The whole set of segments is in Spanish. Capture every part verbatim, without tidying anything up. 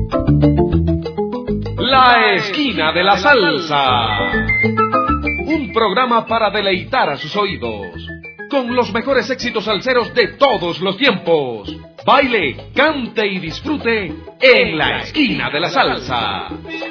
La Esquina de la Salsa. Un programa para deleitar a sus oídos con los mejores éxitos salseros de todos los tiempos. Baile, cante y disfrute en La Esquina de la Salsa.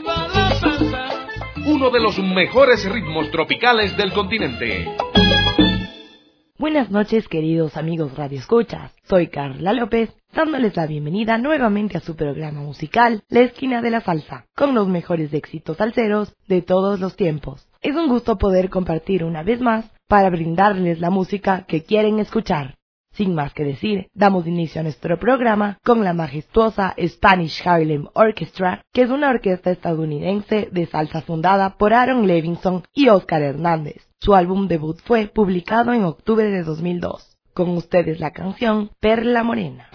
Uno de los mejores ritmos tropicales del continente. Buenas noches, queridos amigos radioescuchas. Soy Carla López, dándoles la bienvenida nuevamente a su programa musical, La Esquina de la Salsa, con los mejores éxitos salseros de todos los tiempos. Es un gusto poder compartir una vez más para brindarles la música que quieren escuchar. Sin más que decir, damos inicio a nuestro programa con la majestuosa Spanish Harlem Orchestra, que es una orquesta estadounidense de salsa fundada por Aaron Levinson y Oscar Hernández. Su álbum debut fue publicado en octubre de dos mil dos. Con ustedes la canción Perla Morena.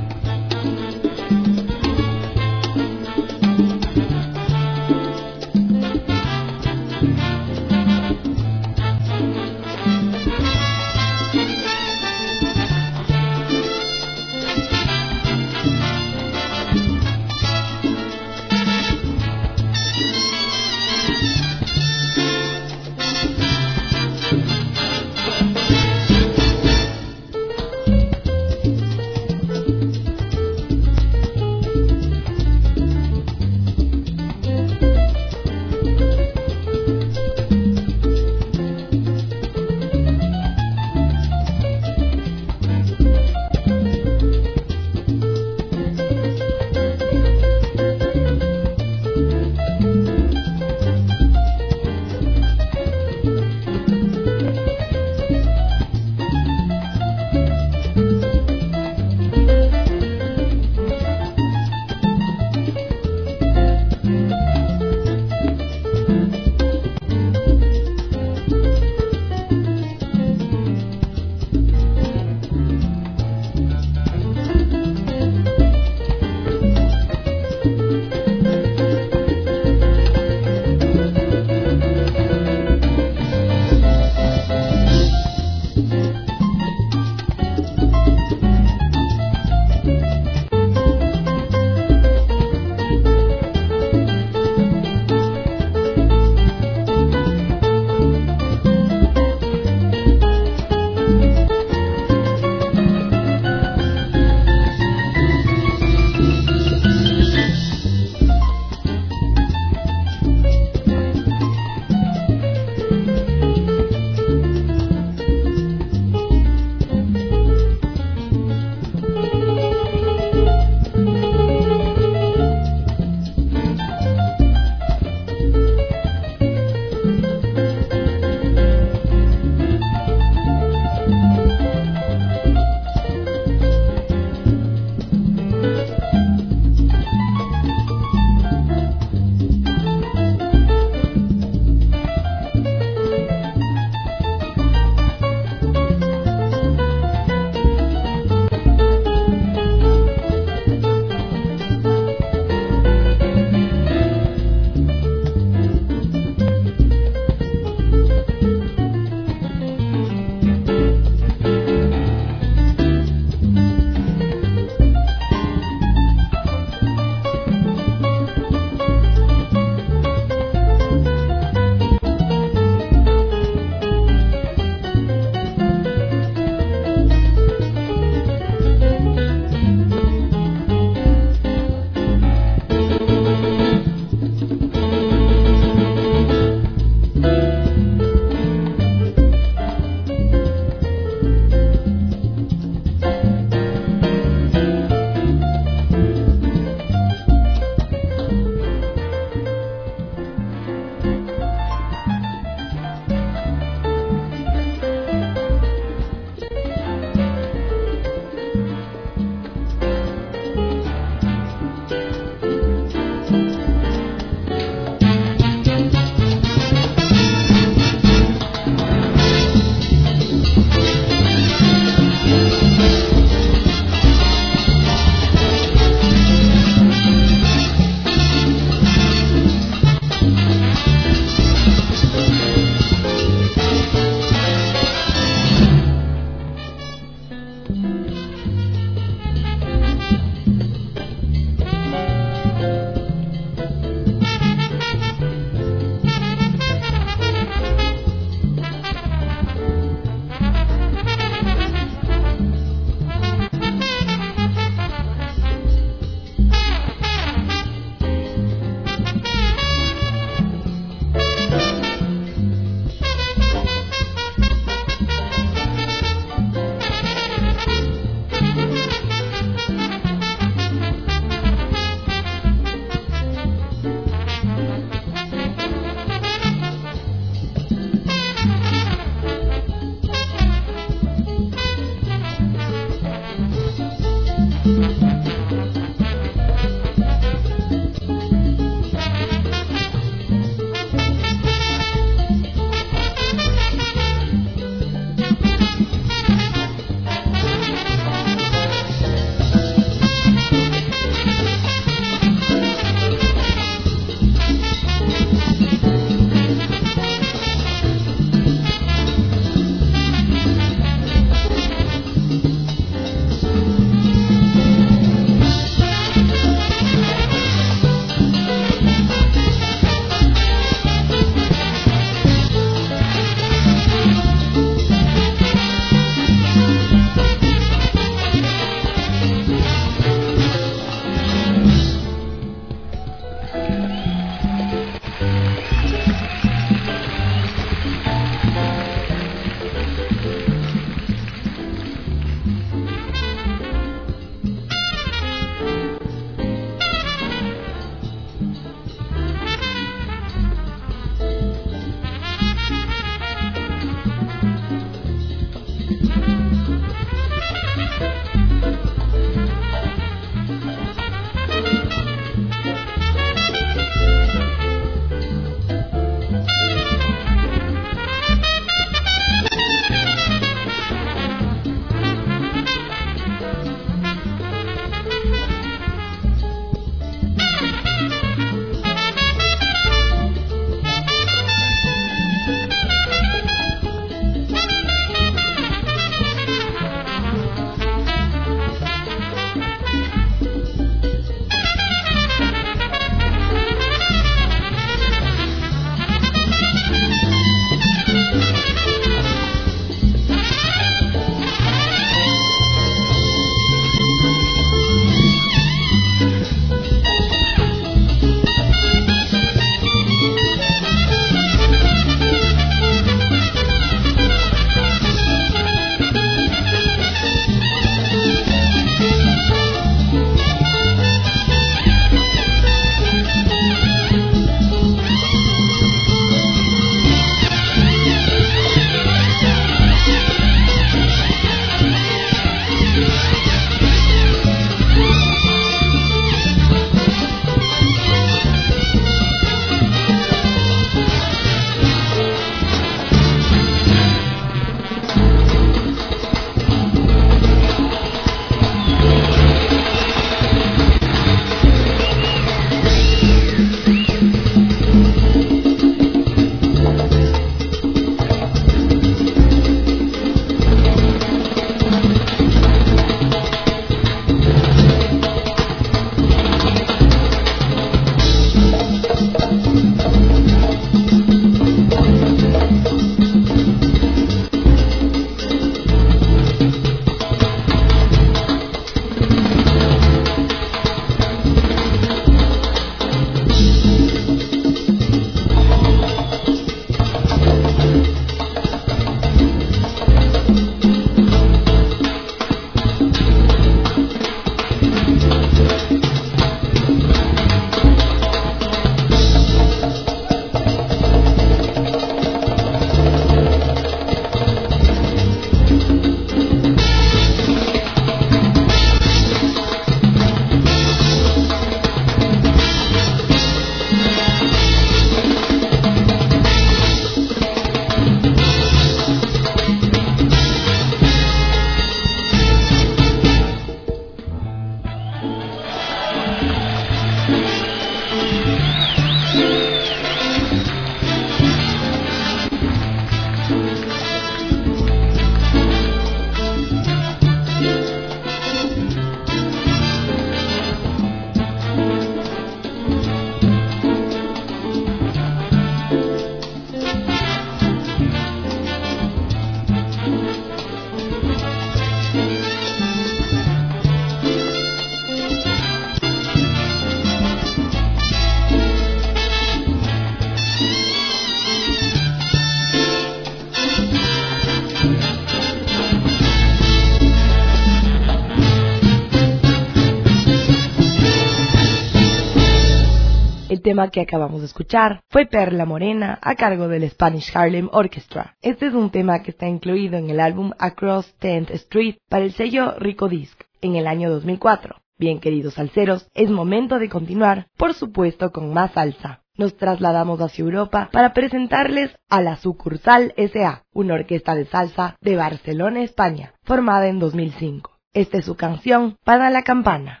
tema que acabamos de escuchar fue Perla Morena, a cargo del Spanish Harlem Orchestra. Este es un tema que está incluido en el álbum Across tenth Street para el sello Rico Disc en el año dos mil cuatro. Bien, queridos salseros, es momento de continuar, por supuesto, con más salsa. Nos trasladamos hacia Europa para presentarles a la Sucursal S A, una orquesta de salsa de Barcelona, España, formada en dos mil cinco. Esta es su canción, Para la Campana.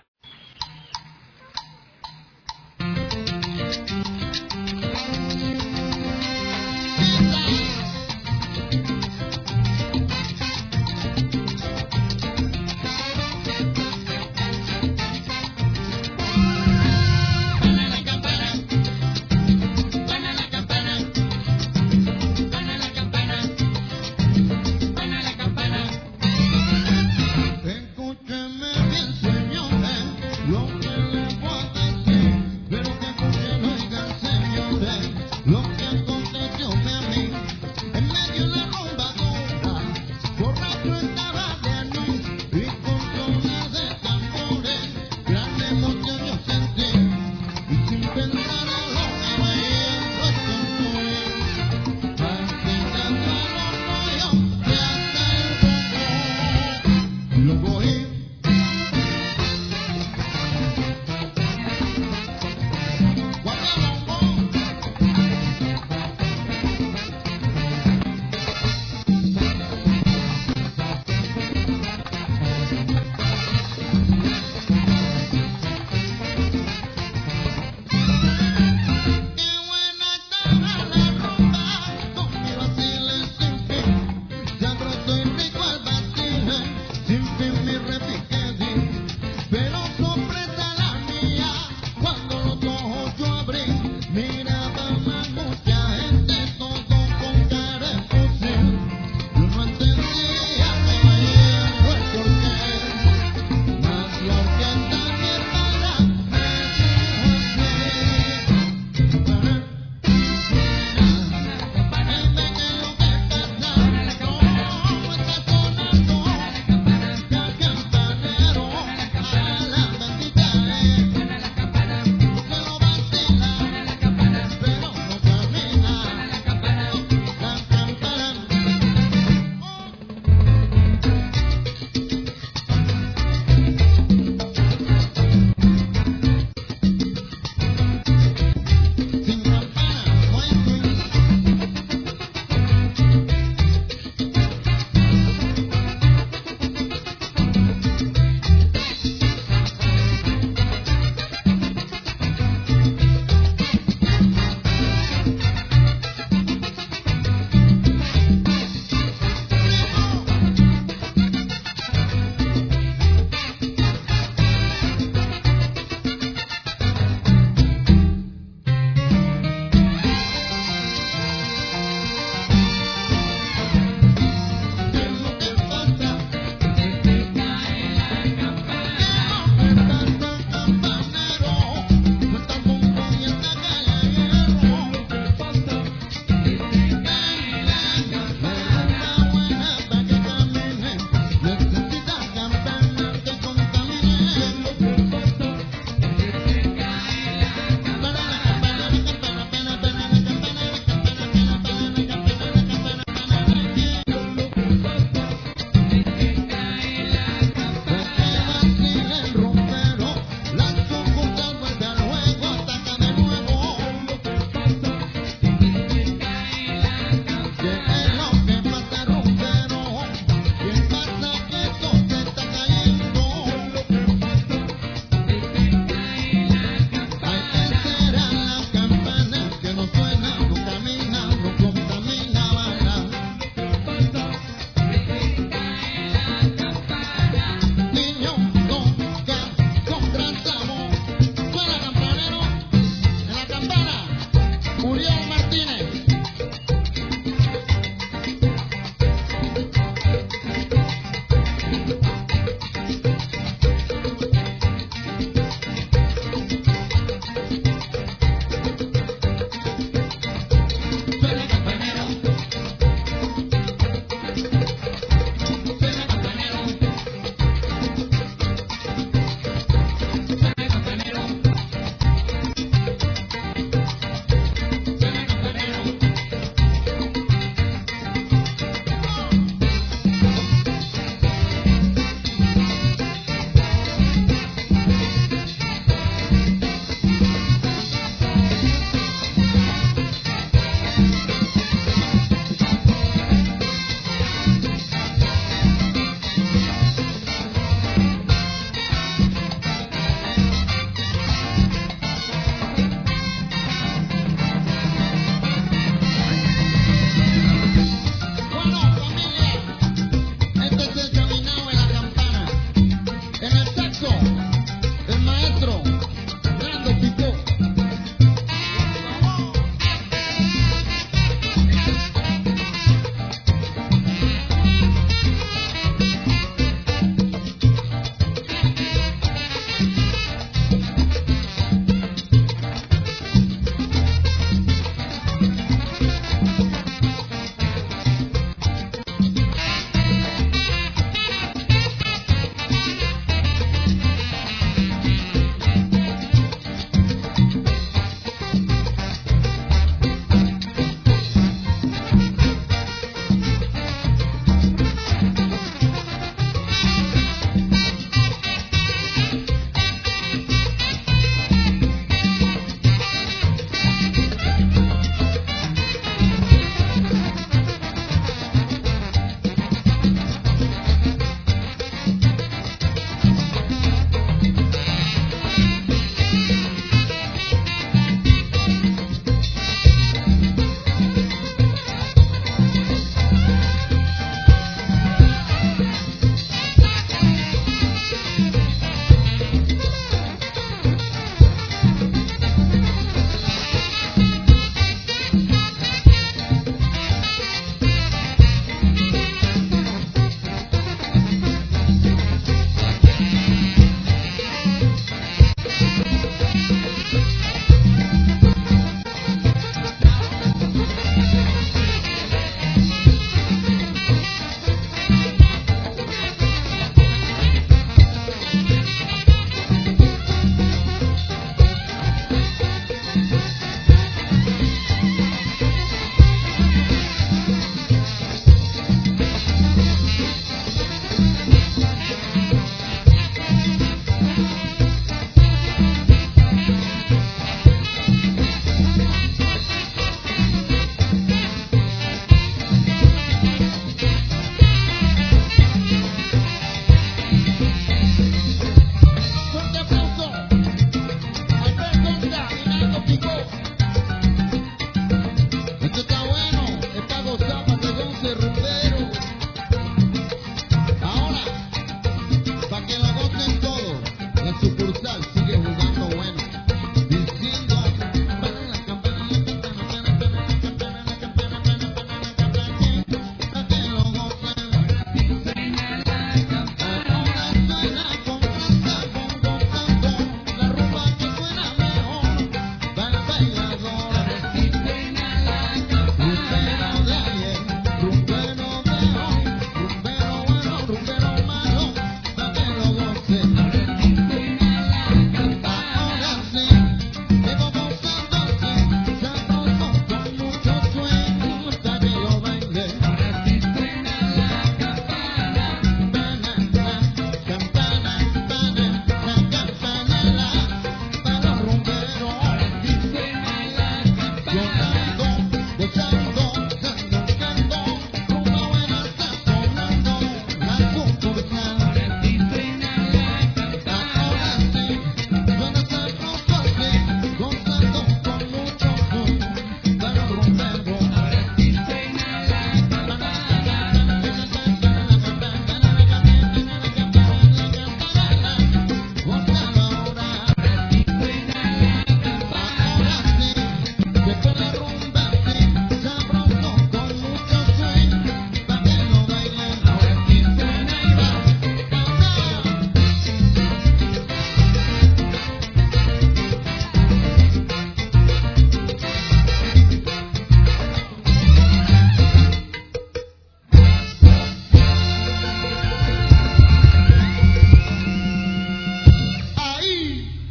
Let's go.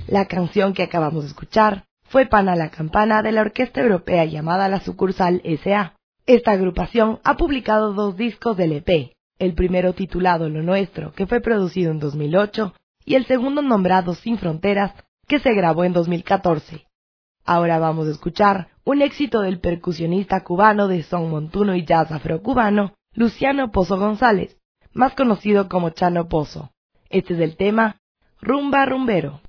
La canción que acabamos de escuchar fue Pana la Campana de la orquesta europea llamada La Sucursal S A Esta agrupación ha publicado dos discos del E P, el primero titulado Lo Nuestro, que fue producido en dos mil ocho, y el segundo nombrado Sin Fronteras, que se grabó en dos mil catorce. Ahora vamos a escuchar un éxito del percusionista cubano de son montuno y jazz afrocubano, Luciano Pozo González, más conocido como Chano Pozo. Este es el tema Rumba Rumbero.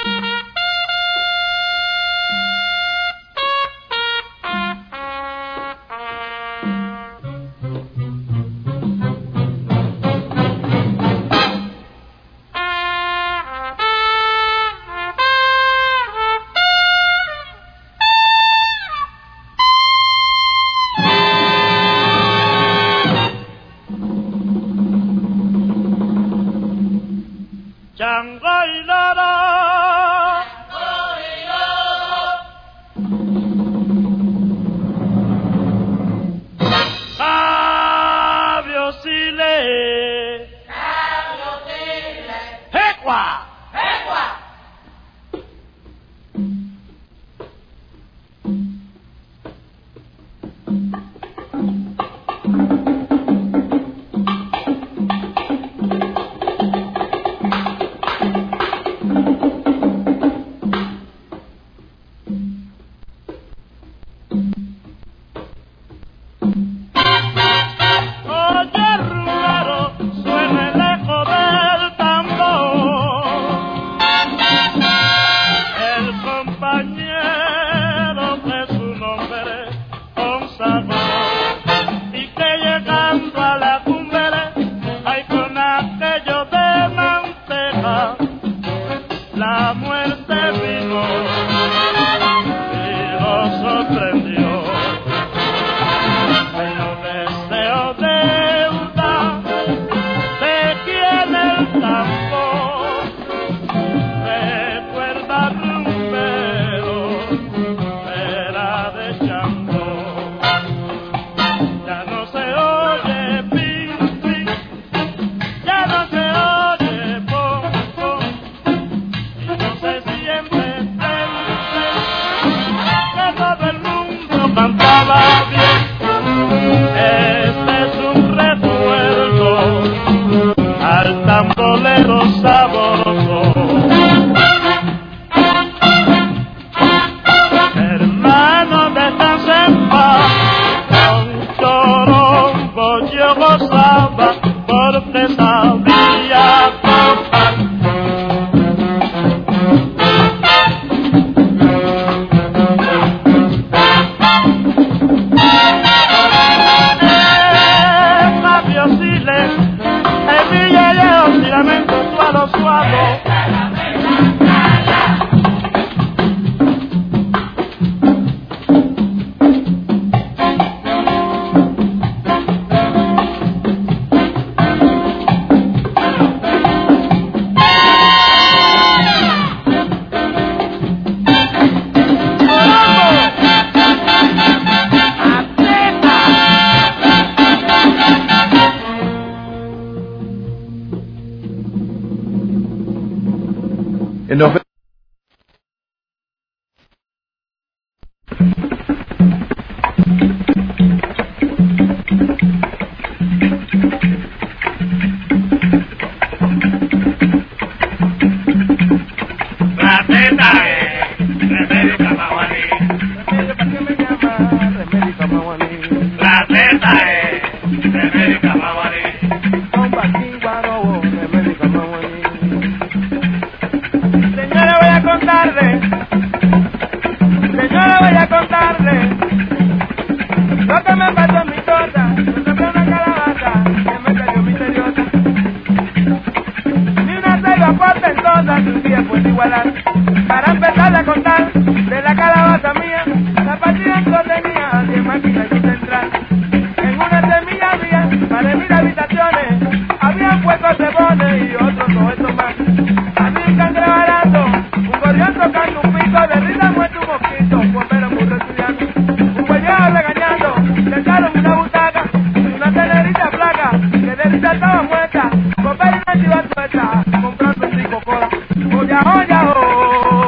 Nos ve- Comprando un rico cola, oya, oya, oh.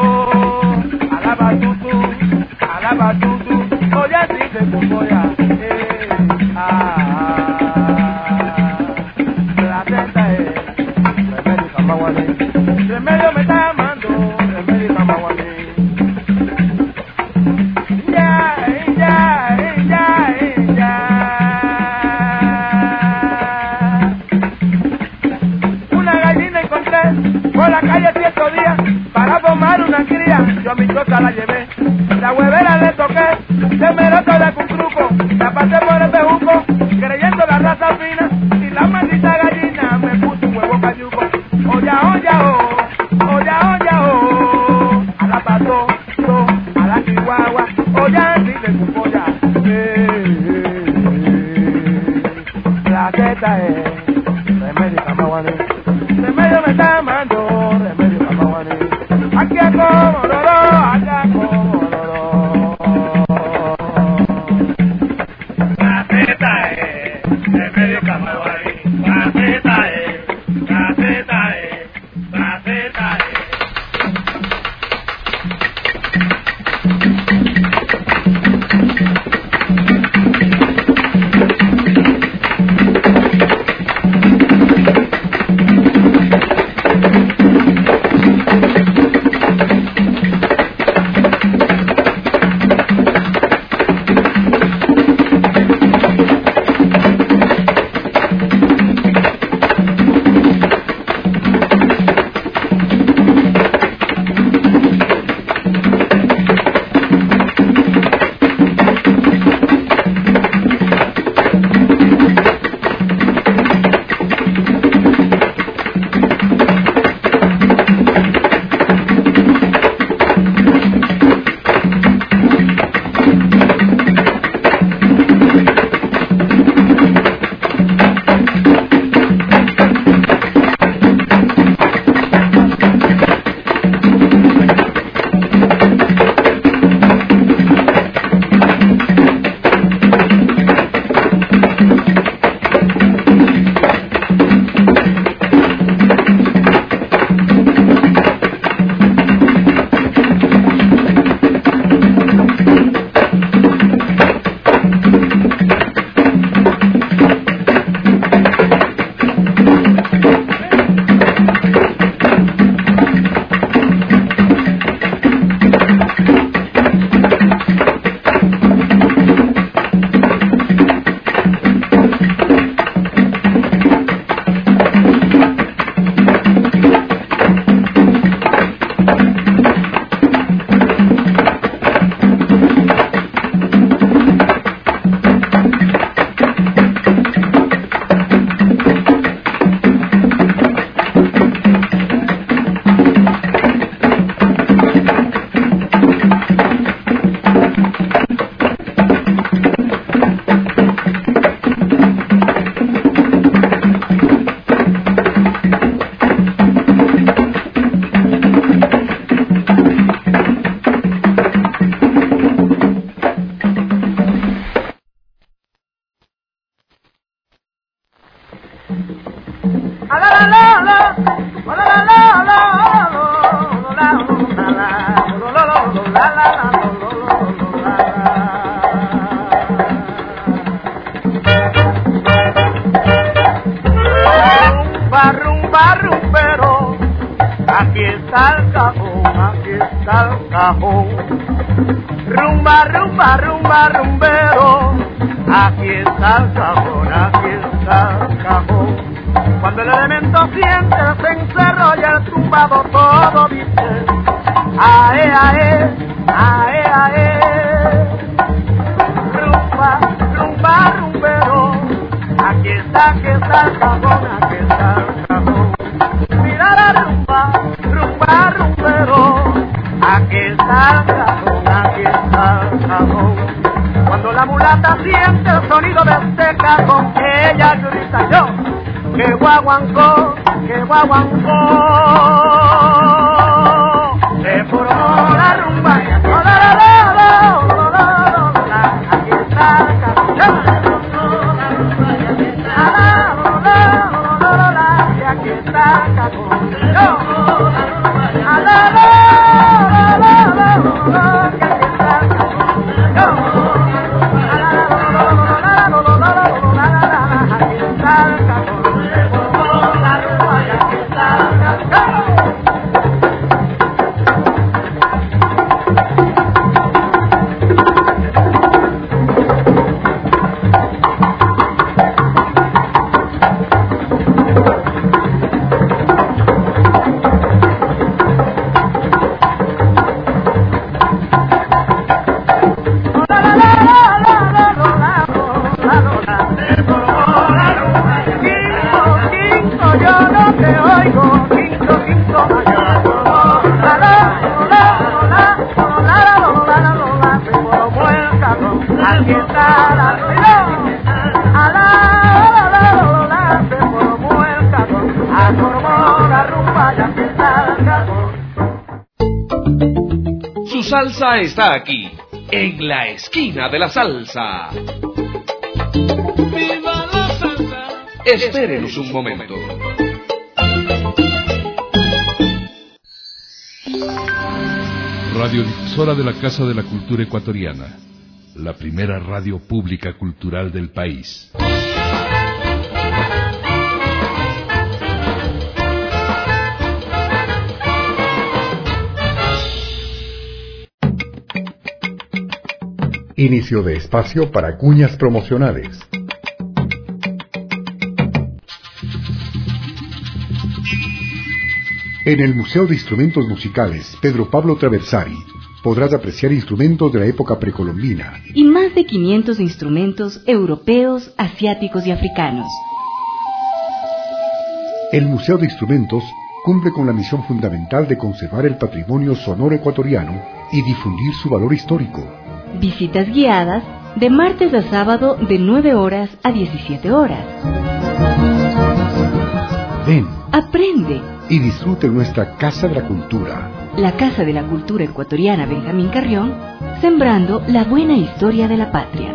pa' mi choza la llevé, la huevera le toqué, se me lo toda con truco, la pasé por el bejuco, creyendo la raza fina, y la maldita gallina me puso un huevo cayuco. Oya, oya, oh, oya, oya, oh, a la pato, so, a la chihuahua, oya, dile tu polla, eh, eh, eh, la queta es, remedio camaguané, remedio me está amando, remedio camaguané, aquí a como loro, allá como loro. La queta es, remedio camaguané, la queta es, la queta es, la queta es. Rumba, rumbero, aquí está el cajón, aquí está el cajón. Rumba, rumba, rumba, rumbero, aquí está el cajón, aquí está el cajón. Cuando el elemento siente el cencerro y el tumbado todo dice ae, ae, ae, ae. Rumba, rumba, rumbero, aquí está, aquí está el cajón, aquí está el cajón. Mira la rumba, rumba, rumbero, aquí está el cajón, aquí está el cajón. Cuando la mulata siente el sonido de este cajón, ella grita yo, que guaguancó, que guaguancó. Se formó la rumba y aquí está el cajón, aquí está el cajón. Aquí está el cajón. salsa está aquí, en la esquina de la salsa. ¡Viva la salsa! Espérenos un momento. Radiodifusora de la Casa de la Cultura Ecuatoriana, la primera radio pública cultural del país. Inicio de espacio para cuñas promocionales. En el Museo de Instrumentos Musicales Pedro Pablo Traversari podrás apreciar instrumentos de la época precolombina y más de quinientos instrumentos europeos, asiáticos y africanos. El Museo de Instrumentos cumple con la misión fundamental de conservar el patrimonio sonoro ecuatoriano y difundir su valor histórico. Visitas guiadas de martes a sábado de nueve horas a diecisiete horas. Ven, aprende y disfrute nuestra Casa de la Cultura. La Casa de la Cultura Ecuatoriana Benjamín Carrión, sembrando la buena historia de la patria.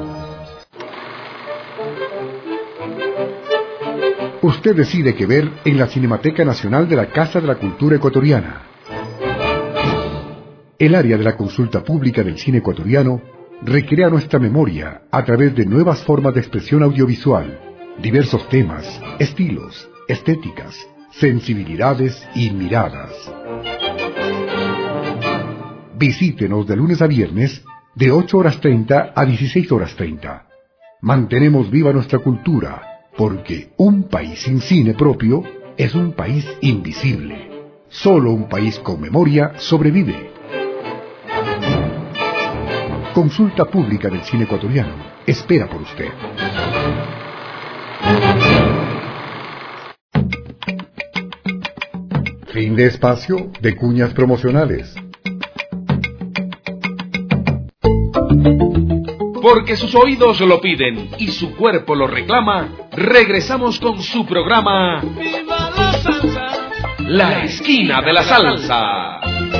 Usted decide qué ver en la Cinemateca Nacional de la Casa de la Cultura Ecuatoriana. El área de la consulta pública del cine ecuatoriano recrea nuestra memoria a través de nuevas formas de expresión audiovisual, diversos temas, estilos, estéticas, sensibilidades y miradas. Visítenos de lunes a viernes de ocho horas treinta a dieciséis horas treinta. Mantenemos viva nuestra cultura, porque un país sin cine propio es un país invisible. Solo un país con memoria sobrevive. Consulta pública del cine ecuatoriano. Espera por usted. Fin de espacio de cuñas promocionales. Porque sus oídos lo piden y su cuerpo lo reclama, regresamos con su programa ¡Viva la salsa! La Esquina de la Salsa.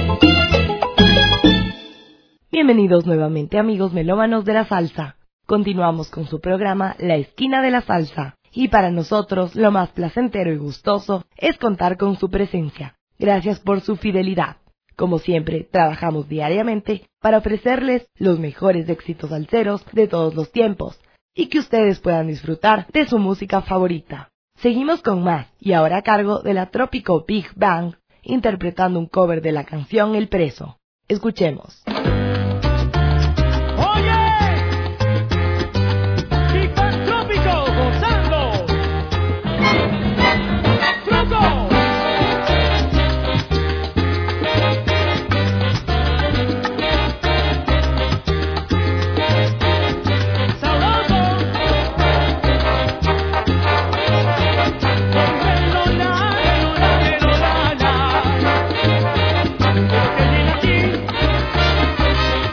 Bienvenidos nuevamente, amigos melómanos de la salsa. Continuamos con su programa La Esquina de la Salsa. Y para nosotros lo más placentero y gustoso es contar con su presencia. Gracias por su fidelidad. Como siempre, trabajamos diariamente para ofrecerles los mejores éxitos salseros de todos los tiempos y que ustedes puedan disfrutar de su música favorita. Seguimos con más y ahora a cargo de la Trópico Big Bang interpretando un cover de la canción El Preso. Escuchemos. Porque viene aquí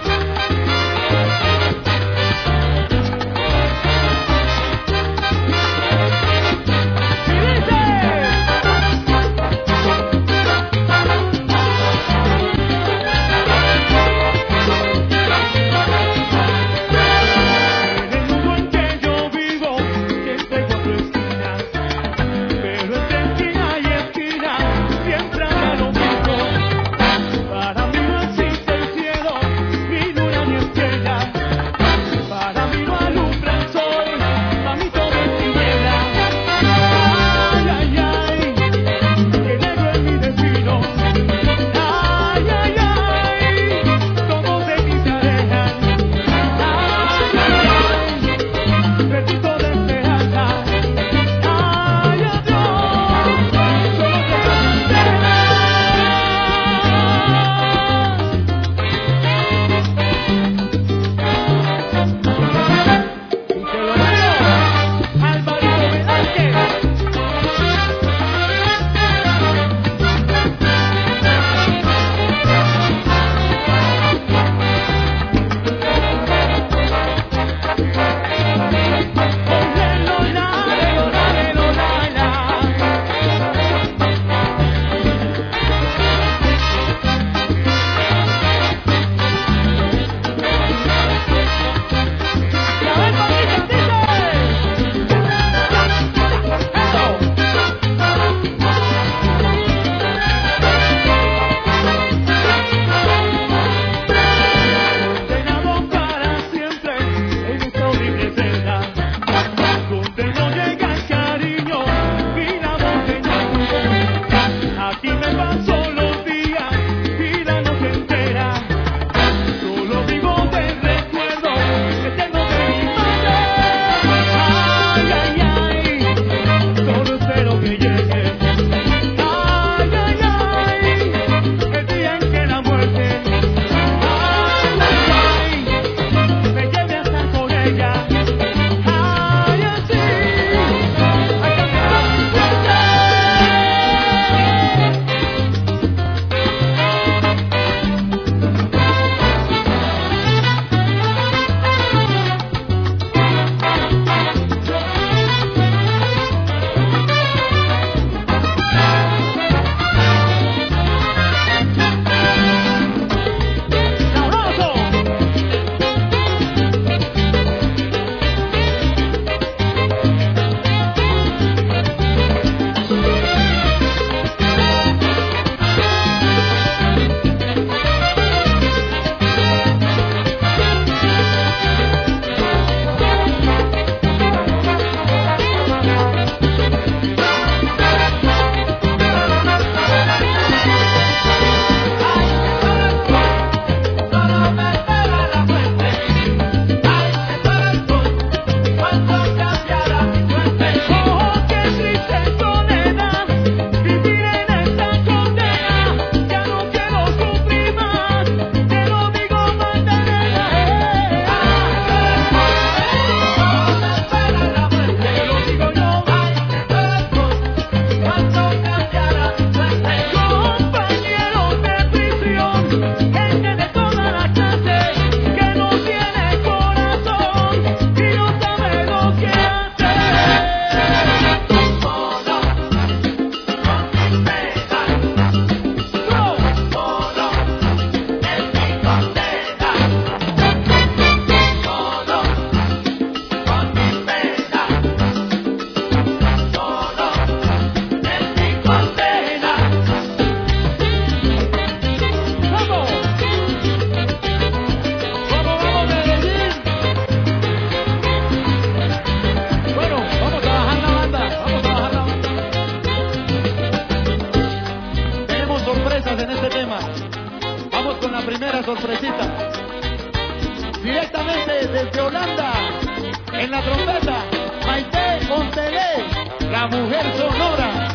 sorpresita. Directamente desde Holanda, en la trompeta, Maite Ontelé, la mujer sonora.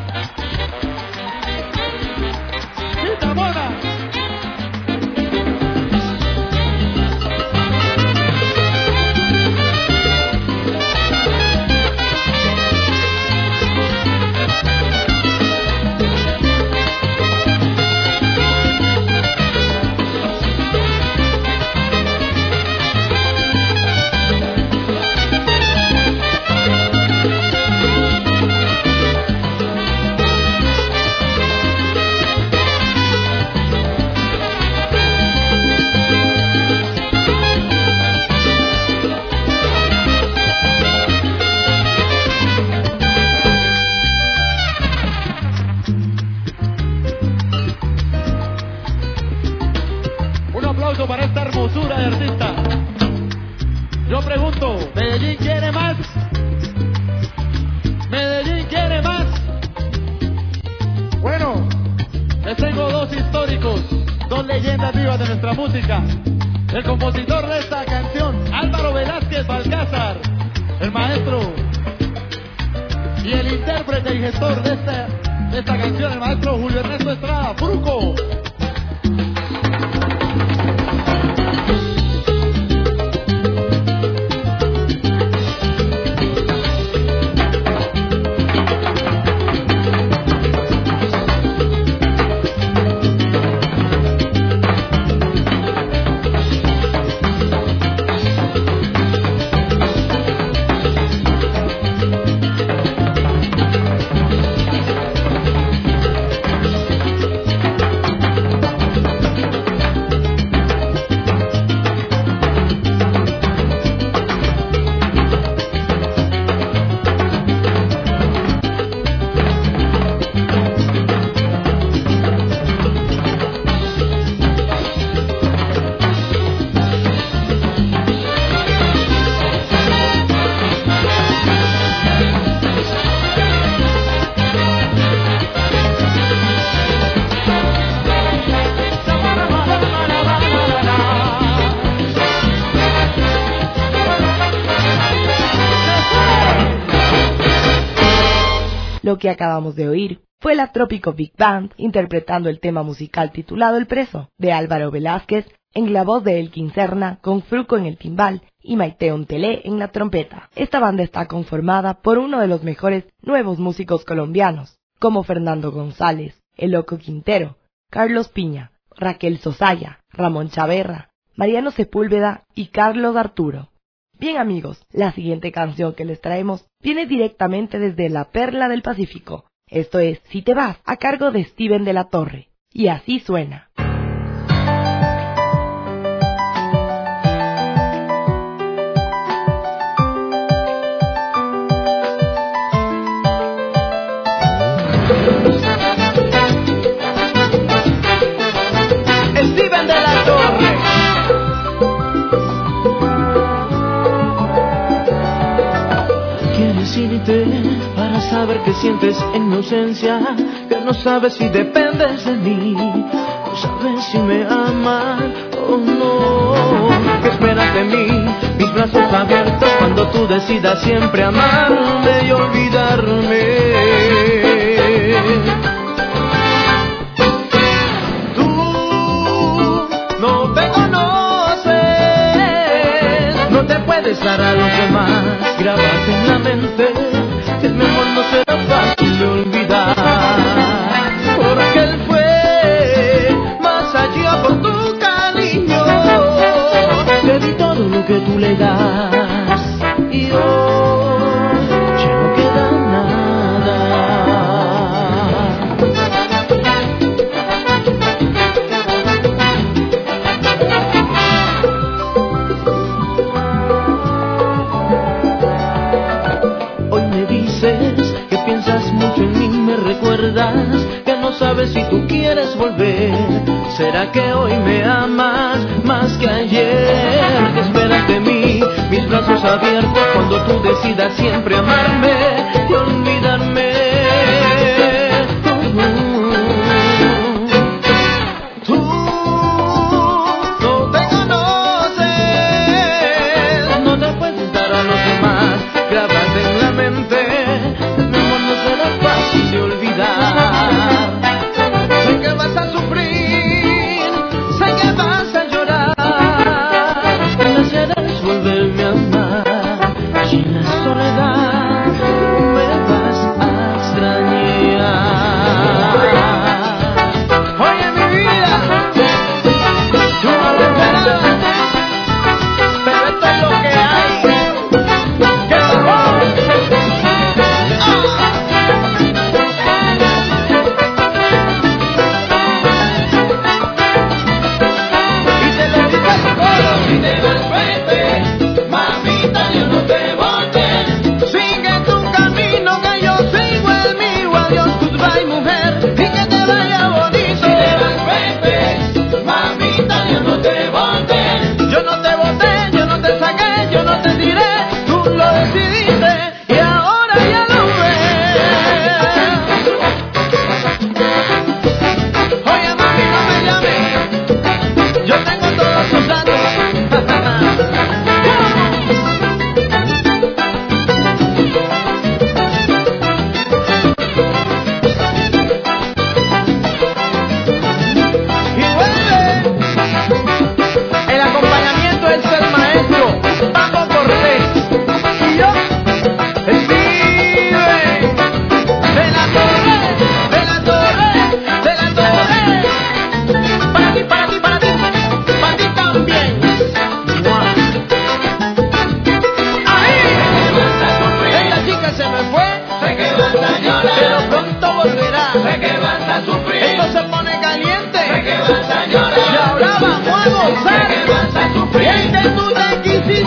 ¡Chita mona! Para esta hermosura de artista. Yo pregunto, ¿Medellín quiere más? ¿Medellín quiere más? Bueno, les tengo dos históricos, dos leyendas vivas de nuestra música. El compositor de esta canción, Álvaro Velázquez Balcázar, el maestro, y el intérprete y gestor de esta, de esta canción, el maestro Julio Ernesto Estrada, Fruco. Lo que acabamos de oír fue la Trópico Big Band interpretando el tema musical titulado El Preso, de Álvaro Velázquez, en la voz de Elkin Serna, con Fruco en el timbal y Maite Ontelé en la trompeta. Esta banda está conformada por uno de los mejores nuevos músicos colombianos, como Fernando González, El Loco Quintero, Carlos Piña, Raquel Sosaya, Ramón Chaverra, Mariano Sepúlveda y Carlos Arturo. Bien amigos, la siguiente canción que les traemos viene directamente desde la Perla del Pacífico. Esto es Si te vas, a cargo de Steven de la Torre. Y así suena. Steven de la Torre. Quieres irte para saber que sientes en mi ausencia, que no sabes si dependes de mí, no sabes si me amas o no. ¿Qué esperas de mí? Mis brazos abiertos cuando tú decidas siempre amarme y olvidarme. Puedes dar a los demás, grabarte en la mente, que es mejor no será fácil de olvidar, porque él fue más allá por tu cariño, le di todo lo que tú le das, y hoy ya no queda nada. Que piensas mucho en mí, me recuerdas que no sabes si tú quieres volver. ¿Será que hoy me amas más que ayer? ¿Qué esperas de mí? Mis brazos abiertos cuando tú decidas siempre amarme y olvidarme. Tú no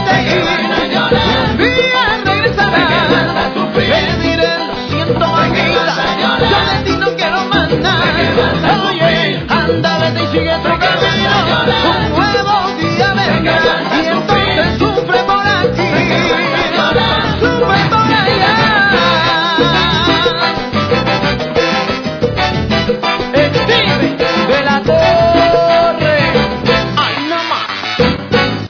seguir. Un día regresarás, le diré lo siento amiga, yo de ti no quiero más nada. Oye, anda, vete y sigue tu camino, un nuevo día vendrá y entonces sufre por aquí, sufre por allá. Steve de la Torre, ay no más.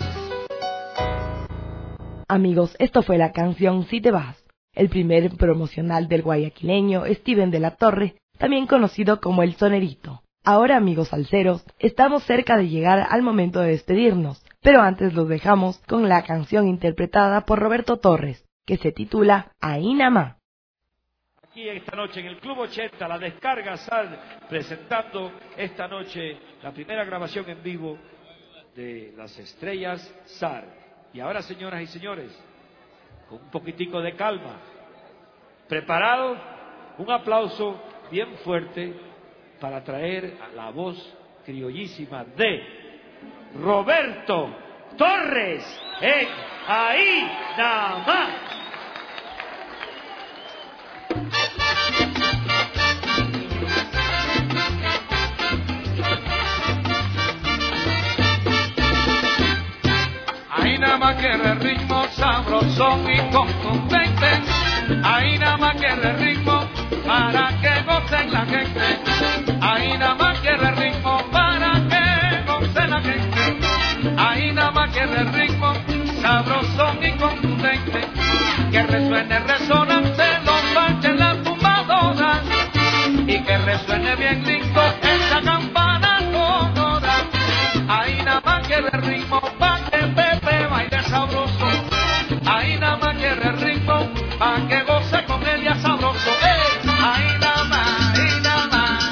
Amigos, esto fue la canción Si te vas, el primer promocional del guayaquileño Steven de la Torre, también conocido como El Sonerito. Ahora, amigos salseros, estamos cerca de llegar al momento de despedirnos, pero antes los dejamos con la canción interpretada por Roberto Torres, que se titula Ahí Namá. Aquí esta noche en el Club ochenta, la Descarga Sal, presentando esta noche la primera grabación en vivo de Las Estrellas S A R. Y ahora, señoras y señores, con un poquitico de calma, ¿preparados? Un aplauso bien fuerte para traer a la voz criollísima de Roberto Torres en Ahí Namá. Ahí nada más que el ritmo sabrosón y contundente. Ahí nada más que el ritmo para que gocen la gente. Ahí nada más que el ritmo para que gocen la gente. Ahí nada más que el ritmo sabrosón y contundente. Que resuene resonante los baches, las tumbadoras. Y que resuene bien lindo esa campana sonora. Ahí nada más que el ritmo para que Pepe baile sabroso. Ahí nada más que el ritmo para que goce con ella sabroso. ¡Eh! Ahí nada más, ahí nada más.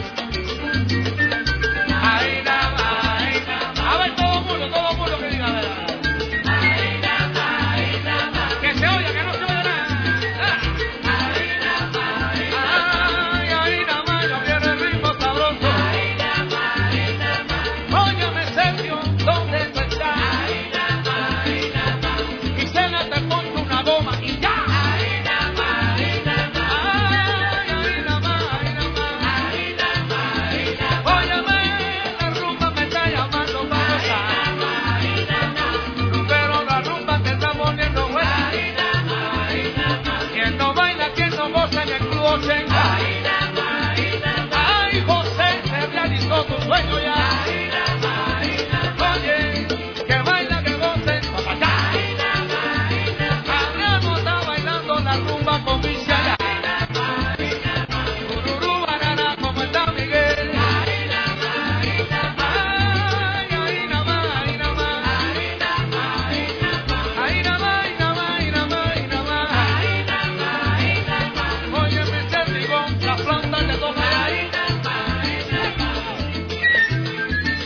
Ahí nada más, ahí nada más. A ver, todo el mundo, todo el mundo que diga, a ver. Ahí nada más, ahí nada más. Que se oiga, que no se oiga nada. Ahí nada más, ahí nada más. Ay, ahí nada más, yo quiero el ritmo sabroso. Ahí nada más, ahí nada más. Óyeme, Sergio, ¿dónde tú estás? Ahí nada más, ahí nada más. Y Cena te pongo una goma y ya. Ahí nada más, ahí nada más. Ay, ahí nada más, ahí nada más. Ahí nada más, ahí nada más. Óyeme, la rumba me está llamando para gozar. Ahí nada más, ahí nada más. Pero la rumba te está poniendo buena. Ahí nada más, ahí nada más. Quien no baila, quien no goza en el Club ochenta. Ahí nada más, ahí nada más. Ay, José, se realizó tu sueño ya. Ahí nada más, ahí nada más. Oye, que baila, que goce, papá. Ahí nada más, ahí nada más. Adriano está bailando la rumba con Viciana. Ahí nada más, ahí nada más. Ururú, banana, como está Miguel. Ahí nada más, ahí nada más. Ay, ahí nada más, ahí nada más. Ahí nada más, ahí nada más. Ahí nada más, ahí nada más, ahí nada más, ahí nada más. Ahí nada más, ahí nada más. Óyeme, Sergio, la planta de toca. Ahí nada más, ahí nada más.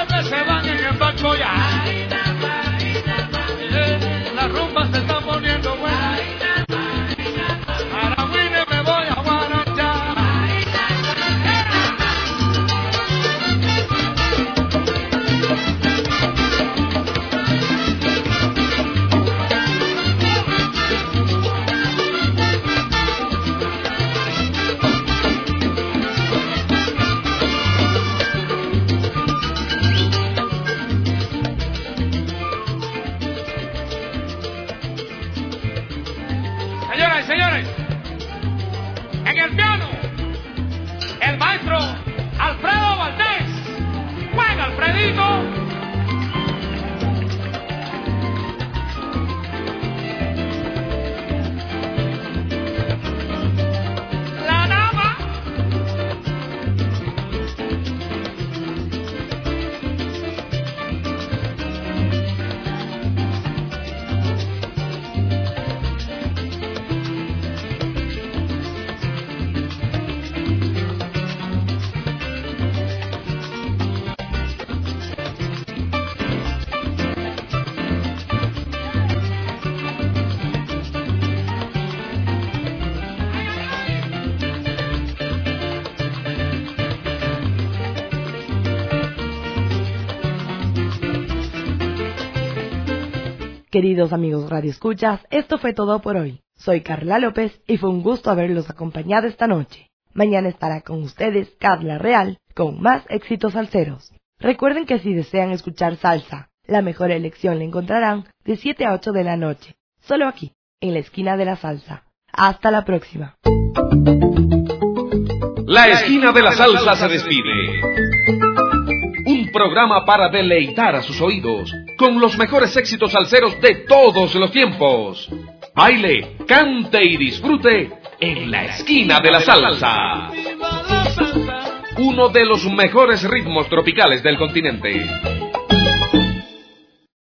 los que se van en el banco ya. Eh, la rumba se está poniendo buena. Para Winnie me voy a guarachar. Señoras y señores, en el piano, el maestro Alfredo Valdés. ¡Juega, Alfredito! La dama. Queridos amigos Radio Escuchas, esto fue todo por hoy. Soy Carla López y fue un gusto haberlos acompañado esta noche. Mañana estará con ustedes Carla Real con más éxitos salseros. Recuerden que si desean escuchar salsa, la mejor elección la encontrarán de siete a ocho de la noche, solo aquí, en la esquina de la salsa. Hasta la próxima. La esquina de la salsa se despide. Un programa para deleitar a sus oídos con los mejores éxitos salseros de todos los tiempos. Baile, cante y disfrute en la esquina de la salsa. Uno de los mejores ritmos tropicales del continente.